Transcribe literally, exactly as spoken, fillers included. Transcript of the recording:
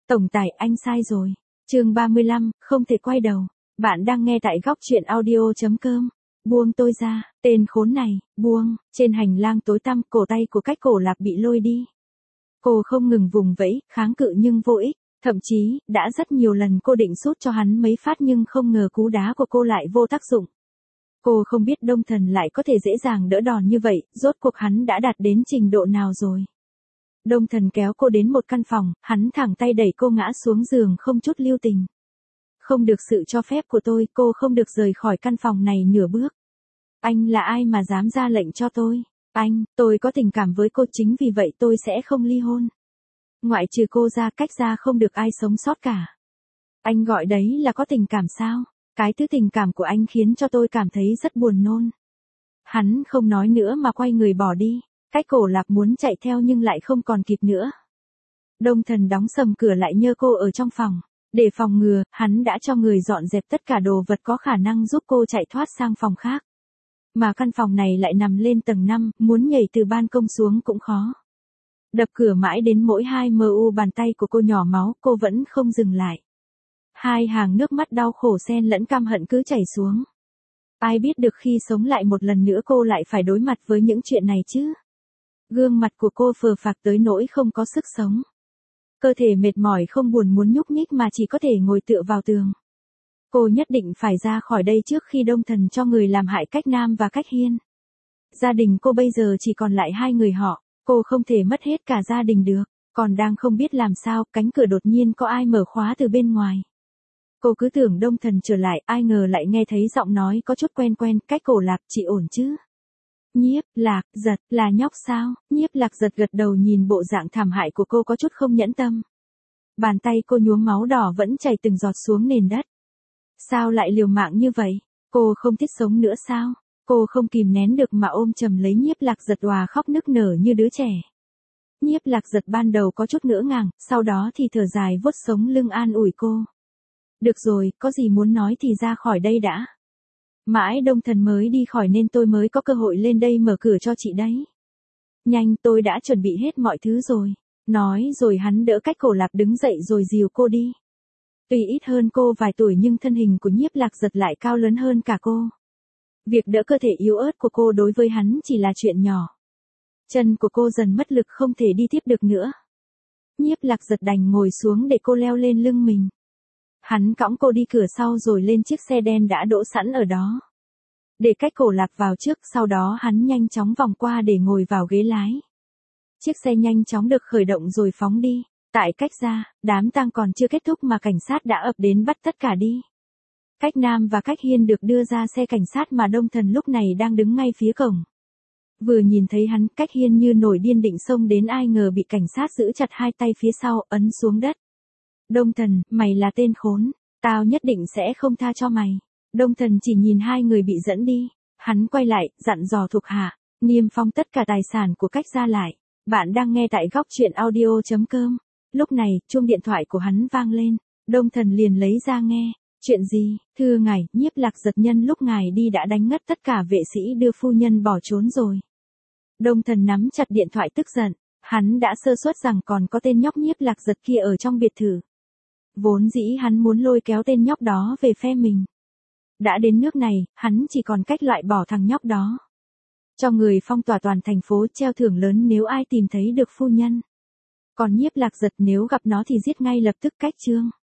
Tổng tài, anh sai rồi. Chương ba mươi lăm, không thể quay đầu. Bạn đang nghe tại góc truyện audio chấm com. Buông tôi ra, tên khốn này, buông. Trên hành lang tối tăm, cổ tay của Cách Cổ Lạc bị lôi đi. Cô không ngừng vùng vẫy, kháng cự nhưng vô ích. Thậm chí, đã rất nhiều lần cô định sút cho hắn mấy phát nhưng không ngờ cú đá của cô lại vô tác dụng. Cô không biết Đông Thần lại có thể dễ dàng đỡ đòn như vậy, rốt cuộc hắn đã đạt đến trình độ nào rồi. Đông Thần kéo cô đến một căn phòng, hắn thẳng tay đẩy cô ngã xuống giường không chút lưu tình. Không được sự cho phép của tôi, cô không được rời khỏi căn phòng này nửa bước. Anh là ai mà dám ra lệnh cho tôi? Anh, tôi có tình cảm với cô, chính vì vậy tôi sẽ không ly hôn. Ngoại trừ cô ra, Cách ra không được ai sống sót cả. Anh gọi đấy là có tình cảm sao? Cái thứ tình cảm của anh khiến cho tôi cảm thấy rất buồn nôn. Hắn không nói nữa mà quay người bỏ đi. Cách Cổ Lạc muốn chạy theo nhưng lại không còn kịp nữa. Đông Thần đóng sầm cửa lại nhơ cô ở trong phòng. Để phòng ngừa, hắn đã cho người dọn dẹp tất cả đồ vật có khả năng giúp cô chạy thoát sang phòng khác. Mà căn phòng này lại nằm lên tầng năm, muốn nhảy từ ban công xuống cũng khó. Đập cửa mãi đến mỗi hai mu bàn tay của cô nhỏ máu, cô vẫn không dừng lại. Hai hàng nước mắt đau khổ xen lẫn căm hận cứ chảy xuống. Ai biết được khi sống lại một lần nữa cô lại phải đối mặt với những chuyện này chứ. Gương mặt của cô phờ phạc tới nỗi không có sức sống. Cơ thể mệt mỏi không buồn muốn nhúc nhích mà chỉ có thể ngồi tựa vào tường. Cô nhất định phải ra khỏi đây trước khi Đông Thần cho người làm hại Cách Nam và Cách Hiên. Gia đình cô bây giờ chỉ còn lại hai người họ, cô không thể mất hết cả gia đình được. Còn đang không biết làm sao, cánh cửa đột nhiên có ai mở khóa từ bên ngoài. Cô cứ tưởng Đông Thần trở lại, ai ngờ lại nghe thấy giọng nói có chút quen quen. Cách Cổ Lạc, chị ổn chứ? Nhiếp Lạc Giật, là nhóc sao? Nhiếp Lạc Giật gật đầu, nhìn bộ dạng thảm hại của cô có chút không nhẫn tâm. Bàn tay cô nhuốm máu đỏ vẫn chảy từng giọt xuống nền đất. Sao lại liều mạng như vậy? Cô không thích sống nữa sao? Cô không kìm nén được mà ôm chầm lấy Nhiếp Lạc Giật, òa khóc nức nở như đứa trẻ. Nhiếp Lạc Giật ban đầu có chút ngỡ ngàng, sau đó thì thở dài vuốt sống lưng an ủi cô. Được rồi, có gì muốn nói thì ra khỏi đây đã. Mãi Đông Thần mới đi khỏi nên tôi mới có cơ hội lên đây mở cửa cho chị đấy. Nhanh, tôi đã chuẩn bị hết mọi thứ rồi. Nói rồi hắn đỡ Cách Cổ Lạc đứng dậy rồi dìu cô đi. Tuy ít hơn cô vài tuổi nhưng thân hình của Nhiếp Lạc Giật lại cao lớn hơn cả cô. Việc đỡ cơ thể yếu ớt của cô đối với hắn chỉ là chuyện nhỏ. Chân của cô dần mất lực không thể đi tiếp được nữa. Nhiếp Lạc Giật đành ngồi xuống để cô leo lên lưng mình. Hắn cõng cô đi cửa sau rồi lên chiếc xe đen đã đỗ sẵn ở đó. Để Cách Cổ Lạc vào trước, sau đó hắn nhanh chóng vòng qua để ngồi vào ghế lái. Chiếc xe nhanh chóng được khởi động rồi phóng đi. Tại Cách gia, đám tang còn chưa kết thúc mà cảnh sát đã ập đến bắt tất cả đi. Cách Nam và Cách Hiên được đưa ra xe cảnh sát mà Đông Thần lúc này đang đứng ngay phía cổng. Vừa nhìn thấy hắn, Cách Hiên như nổi điên định xông đến, ai ngờ bị cảnh sát giữ chặt hai tay phía sau, ấn xuống đất. Đông Thần, mày là tên khốn, tao nhất định sẽ không tha cho mày. Đông Thần chỉ nhìn hai người bị dẫn đi, hắn quay lại, dặn dò thuộc hạ, niêm phong tất cả tài sản của Cách gia lại. Bạn đang nghe tại góc truyện audio chấm com. Lúc này, chuông điện thoại của hắn vang lên, Đông Thần liền lấy ra nghe. Chuyện gì? Thưa ngài, Nhiếp Lạc Giật nhân lúc ngài đi đã đánh ngất tất cả vệ sĩ đưa phu nhân bỏ trốn rồi. Đông Thần nắm chặt điện thoại tức giận, hắn đã sơ suất rằng còn có tên nhóc Nhiếp Lạc Giật kia ở trong biệt thự. Vốn dĩ hắn muốn lôi kéo tên nhóc đó về phe mình. Đã đến nước này, hắn chỉ còn cách loại bỏ thằng nhóc đó. Cho người phong tỏa toàn thành phố, treo thưởng lớn nếu ai tìm thấy được phu nhân. Còn Nhiếp Lạc Giật nếu gặp nó thì giết ngay lập tức. Cách chương